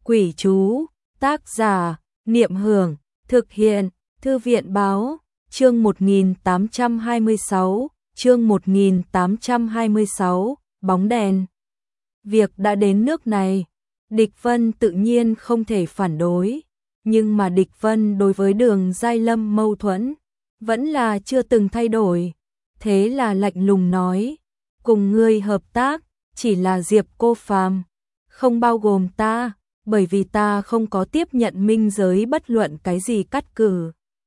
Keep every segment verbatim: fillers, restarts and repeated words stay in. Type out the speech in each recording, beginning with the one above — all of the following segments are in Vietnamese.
Quỷ chú, tác giả, Niệm Hưởng, thực hiện, Thư viện báo, chương một nghìn tám trăm hai mươi sáu, chương một nghìn tám trăm hai mươi sáu, bóng đèn. Việc đã đến nước này, Địch Vân tự nhiên không thể phản đối, nhưng mà Địch Vân đối với Đường Giai Lâm mâu thuẫn, vẫn là chưa từng thay đổi, thế là lạnh lùng nói, cùng ngươi hợp tác, chỉ là Diệp Cô Phàm, không bao gồm ta, bởi vì ta không có tiếp nhận minh giới bất luận cái gì cắt cử.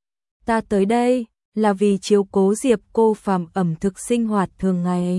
Ta tới đây là vì chiếu cố Diệp Cô Phàm ẩm thực sinh hoạt thường ngày.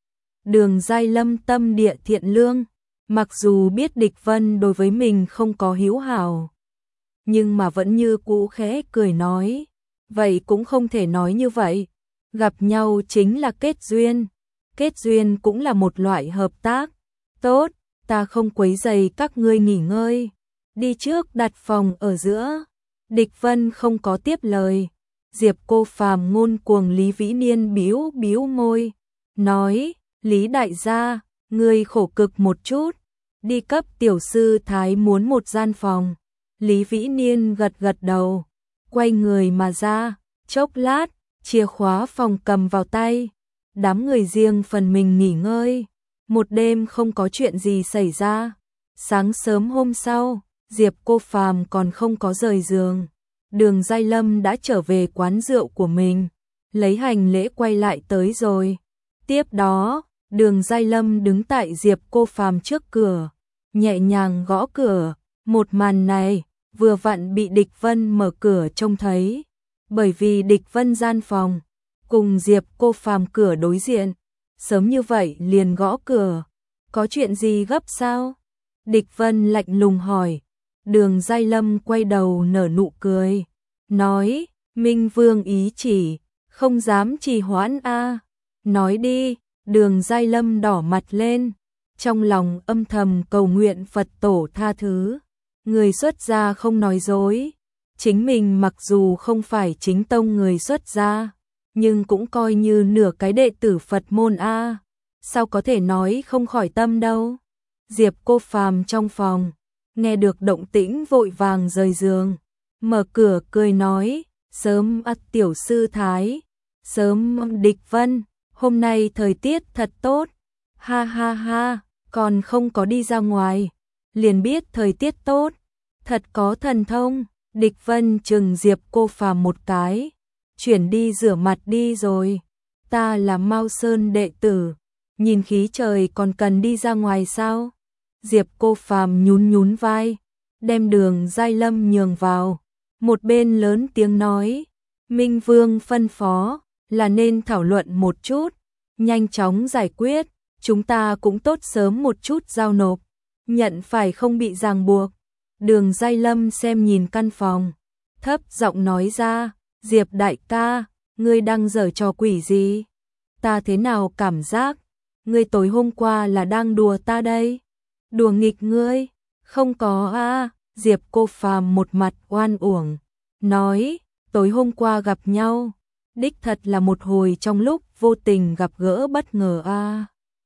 Đường Giai Lâm tâm địa thiện lương, mặc dù biết Địch Vân đối với mình không có hữu hảo, nhưng mà vẫn như cũ khẽ cười nói, vậy cũng không thể nói như vậy, gặp nhau chính là kết duyên, kết duyên cũng là một loại hợp tác. Tốt, ta không quấy rầy các ngươi nghỉ ngơi, đi trước đặt phòng ở giữa. Địch Vân không có tiếp lời. Diệp Cô Phàm ngôn cuồng Lý Vĩ Niên bĩu bĩu môi, nói, Lý đại gia, ngươi khổ cực một chút, đi cấp tiểu sư thái muốn một gian phòng. Lý Vĩ Niên gật gật đầu, quay người mà ra, chốc lát, chìa khóa phòng cầm vào tay, đám người riêng phần mình nghỉ ngơi. Một đêm không có chuyện gì xảy ra. Sáng sớm hôm sau, Diệp Cô Phàm còn không có rời giường, Đường Giai Lâm đã trở về quán rượu của mình, lấy hành lễ quay lại tới rồi. Tiếp đó, Đường Giai Lâm đứng tại Diệp Cô Phàm trước cửa, nhẹ nhàng gõ cửa. Một màn này vừa vặn bị Địch Vân mở cửa trông thấy, bởi vì Địch Vân gian phòng cùng Diệp Cô Phàm cửa đối diện, sớm như vậy liền gõ cửa, có chuyện gì gấp sao? Địch Vân lạnh lùng hỏi. Đường Giai Lâm quay đầu nở nụ cười, nói, Minh Vương ý chỉ, không dám trì hoãn a. Nói đi. Đường Giai Lâm đỏ mặt lên, trong lòng âm thầm cầu nguyện Phật tổ tha thứ. Người xuất gia không nói dối, chính mình mặc dù không phải chính tông người xuất gia, nhưng cũng coi như nửa cái đệ tử Phật môn a, sao có thể nói không khỏi tâm đâu. Diệp Cô Phàm trong phòng, nghe được động tĩnh vội vàng rời giường, mở cửa cười nói, sớm ắt tiểu sư thái, sớm Địch Vân, hôm nay thời tiết thật tốt, ha ha ha, còn không có đi ra ngoài, liền biết thời tiết tốt, thật có thần thông. Địch Vân chừng Diệp Cô Phàm một cái, chuyển đi rửa mặt đi rồi, ta là Mao Sơn đệ tử, nhìn khí trời còn cần đi ra ngoài sao? Diệp Cô Phàm nhún nhún vai, đem Đường Giai Lâm nhường vào, một bên lớn tiếng nói, Minh Vương phân phó là nên thảo luận một chút, nhanh chóng giải quyết, chúng ta cũng tốt sớm một chút giao nộp, nhận phải không bị ràng buộc. Đường Giai Lâm xem nhìn căn phòng, thấp giọng nói ra, Diệp đại ca, ngươi đang giở trò quỷ gì? Ta thế nào cảm giác, ngươi tối hôm qua là đang đùa ta đây? Đùa nghịch ngươi? Không có a. Diệp Cô Phàm một mặt oan uổng, nói, tối hôm qua gặp nhau, đích thật là một hồi trong lúc vô tình gặp gỡ bất ngờ a.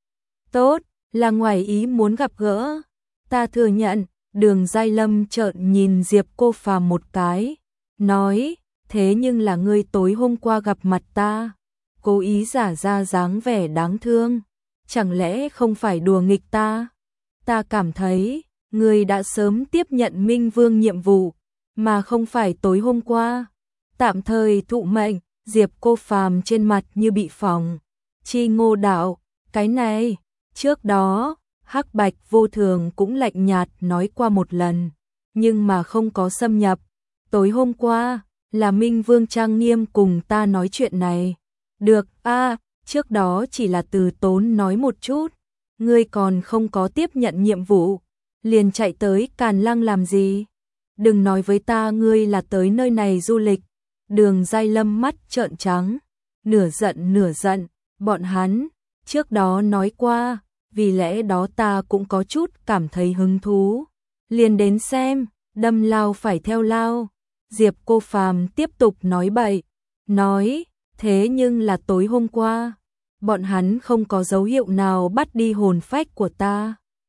Tốt, là ngoài ý muốn gặp gỡ, ta thừa nhận. Đường Giai Lâm trợn nhìn Diệp Cô Phàm một cái, nói, thế nhưng là ngươi tối hôm qua gặp mặt ta, cố ý giả ra dáng vẻ đáng thương, chẳng lẽ không phải đùa nghịch ta? Ta cảm thấy, ngươi đã sớm tiếp nhận Minh Vương nhiệm vụ, mà không phải tối hôm qua. Tạm thời thụ mệnh. Diệp Cô Phàm trên mặt như bị phỏng. Chi Ngô đạo, cái này, trước đó, Hắc Bạch Vô Thường cũng lạnh nhạt nói qua một lần, nhưng mà không có xâm nhập. Tối hôm qua, là Minh Vương trang nghiêm cùng ta nói chuyện này. Được, a, trước đó chỉ là từ tốn nói một chút, ngươi còn không có tiếp nhận nhiệm vụ, liền chạy tới Càn Lăng làm gì? Đừng nói với ta ngươi là tới nơi này du lịch. Đường Giai Lâm mắt trợn trắng, nửa giận nửa giận, bọn hắn, trước đó nói qua, vì lẽ đó ta cũng có chút cảm thấy hứng thú. Liền đến xem, đâm lao phải theo lao. Diệp Cô Phàm tiếp tục nói bậy, nói, thế nhưng là tối hôm qua, bọn hắn không có dấu hiệu nào bắt đi hồn phách của ta.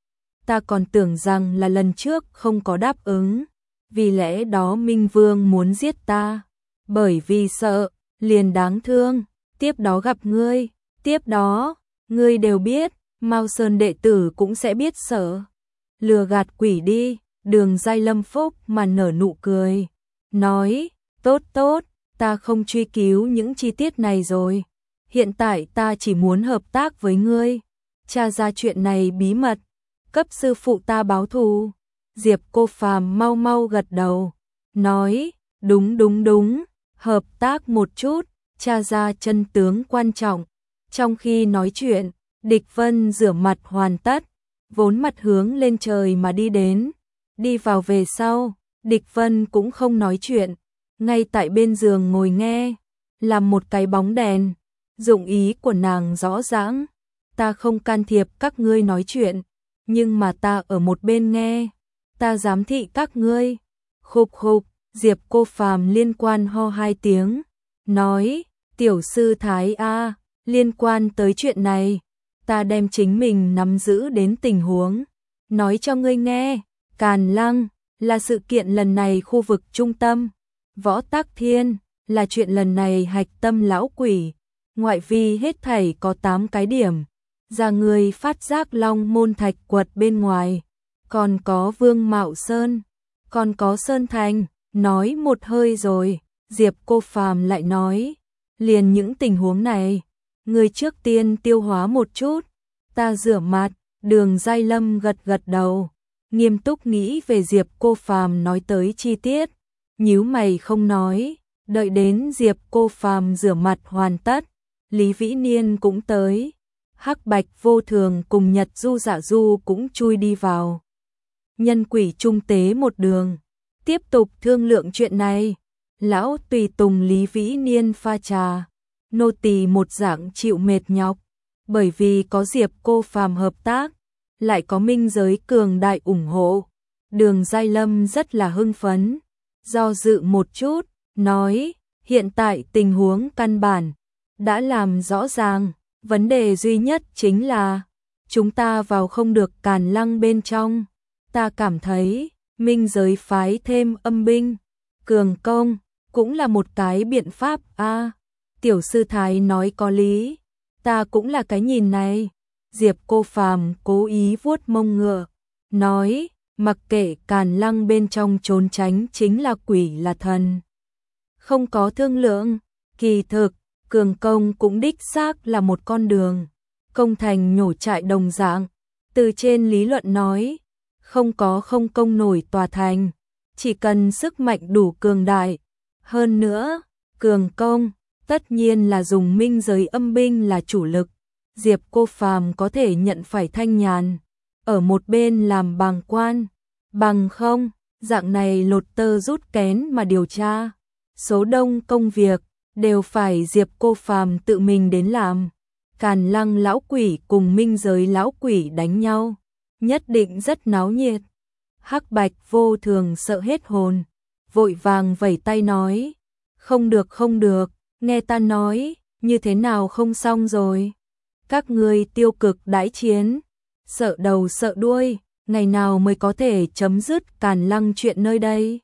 ta còn tưởng rằng là lần trước không có đáp ứng, vì lẽ đó Minh Vương muốn giết ta, bởi vì sợ, liền đáng thương, tiếp đó gặp ngươi, tiếp đó, ngươi đều biết, Mao Sơn đệ tử cũng sẽ biết sợ. Lừa gạt quỷ đi, Đường Giai Lâm phúc mà nở nụ cười, nói, tốt tốt, ta không truy cứu những chi tiết này rồi, hiện tại ta chỉ muốn hợp tác với ngươi, tra ra chuyện này bí mật, cấp sư phụ ta báo thù. Diệp Cô Phàm mau mau gật đầu, nói, đúng đúng đúng, hợp tác một chút, tra ra chân tướng quan trọng. Trong khi nói chuyện, Địch Vân rửa mặt hoàn tất, vốn mặt hướng lên trời mà đi đến, đi vào về sau, Địch Vân cũng không nói chuyện, ngay tại bên giường ngồi nghe, làm một cái bóng đèn, dụng ý của nàng rõ ràng, ta không can thiệp các ngươi nói chuyện, nhưng mà ta ở một bên nghe, ta giám thị các ngươi. Khục khục, Diệp Cô Phàm liên quan ho hai tiếng, nói, tiểu sư Thái a, liên quan tới chuyện này, ta đem chính mình nắm giữ đến tình huống, nói cho ngươi nghe, Càn Lăng là sự kiện lần này khu vực trung tâm, Võ Tắc Thiên là chuyện lần này hạch tâm lão quỷ, ngoại vi hết thảy có tám cái điểm, ra người phát giác Long Môn Thạch quật bên ngoài, còn có Vương Mạo Sơn, còn có Sơn Thành, nói một hơi rồi, Diệp Cô Phàm lại nói, liền những tình huống này, người trước tiên tiêu hóa một chút, ta rửa mặt. Đường Giai Lâm gật gật đầu, nghiêm túc nghĩ về Diệp Cô Phàm nói tới chi tiết, nhíu mày không nói, đợi đến Diệp Cô Phàm rửa mặt hoàn tất, Lý Vĩ Niên cũng tới, Hắc Bạch Vô Thường cùng Nhật Du Dạ Du cũng chui đi vào. Nhân quỷ trung tế một đường, tiếp tục thương lượng chuyện này, lão tùy tùng Lý Vĩ Niên pha trà, nô tỳ một dạng chịu mệt nhọc, bởi vì có Diệp Cô Phàm hợp tác, lại có minh giới cường đại ủng hộ, Đường Giai Lâm rất là hưng phấn, do dự một chút, nói, hiện tại tình huống căn bản đã làm rõ ràng, vấn đề duy nhất chính là chúng ta vào không được Càn Lăng bên trong, ta cảm thấy minh giới phái thêm âm binh, cường công cũng là một cái biện pháp a. À, tiểu sư Thái nói có lý, ta cũng là cái nhìn này. Diệp Cô Phàm cố ý vuốt mông ngựa, nói, mặc kệ Càn Lăng bên trong trốn tránh chính là quỷ là thần. Không có thương lượng, kỳ thực, cường công cũng đích xác là một con đường. Công thành nhổ trại đồng dạng, từ trên lý luận nói, không có không công nổi tòa thành, chỉ cần sức mạnh đủ cường đại. Hơn nữa, cường công, tất nhiên là dùng minh giới âm binh là chủ lực. Diệp Cô Phàm có thể nhận phải thanh nhàn, ở một bên làm bàng quan, bằng không, dạng này lột tơ rút kén mà điều tra. Số đông công việc, đều phải Diệp Cô Phàm tự mình đến làm. Càn Lăng lão quỷ cùng minh giới lão quỷ đánh nhau, nhất định rất náo nhiệt. Hắc Bạch Vô Thường sợ hết hồn, vội vàng vẩy tay nói, không được không được, nghe ta nói, như thế nào không xong rồi. Các ngươi tiêu cực đãi chiến, sợ đầu sợ đuôi, ngày nào mới có thể chấm dứt Càn Lăng chuyện nơi đây.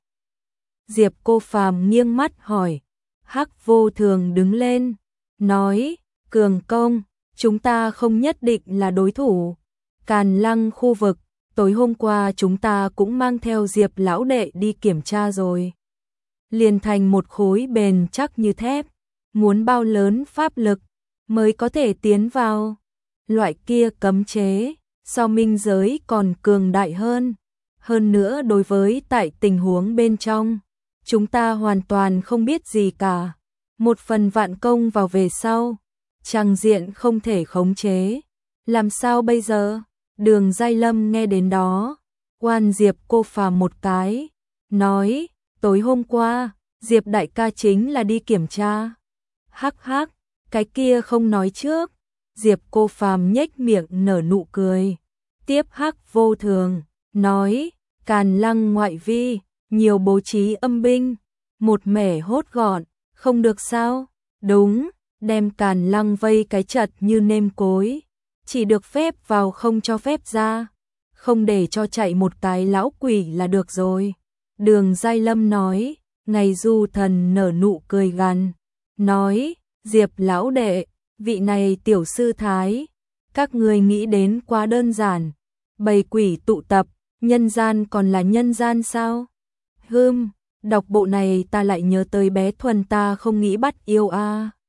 Diệp Cô Phàm nghiêng mắt hỏi, Hắc Vô Thường đứng lên, nói, cường công, chúng ta không nhất định là đối thủ. Càn Lăng khu vực, tối hôm qua chúng ta cũng mang theo Diệp lão đệ đi kiểm tra rồi. Liền thành một khối bền chắc như thép, muốn bao lớn pháp lực mới có thể tiến vào. Loại kia cấm chế, so minh giới còn cường đại hơn. Hơn nữa đối với tại tình huống bên trong, chúng ta hoàn toàn không biết gì cả. Một phần vạn công vào về sau, tràng diện không thể khống chế. Làm sao bây giờ? Đường Giai Lâm nghe đến đó, oan Diệp Cô Phàm một cái, nói, tối hôm qua, Diệp đại ca chính là đi kiểm tra. Hắc hắc, cái kia không nói trước. Diệp Cô Phàm nhếch miệng nở nụ cười. Tiếp Hắc Vô Thường, nói, Càn Lăng ngoại vi, nhiều bố trí âm binh, một mẻ hốt gọn, không được sao? Đúng, đem Càn Lăng vây cái chật như nêm cối, chỉ được phép vào không cho phép ra. không để cho chạy một cái lão quỷ là được rồi. Đường Giai Lâm nói, ngày Du Thần nở nụ cười gằn, nói, Diệp lão đệ, vị này tiểu sư thái, các người nghĩ đến quá đơn giản, bầy quỷ tụ tập, nhân gian còn là nhân gian sao? Hừm, đọc bộ này ta lại nhớ tới bé Thuần ta không nghĩ bắt yêu a.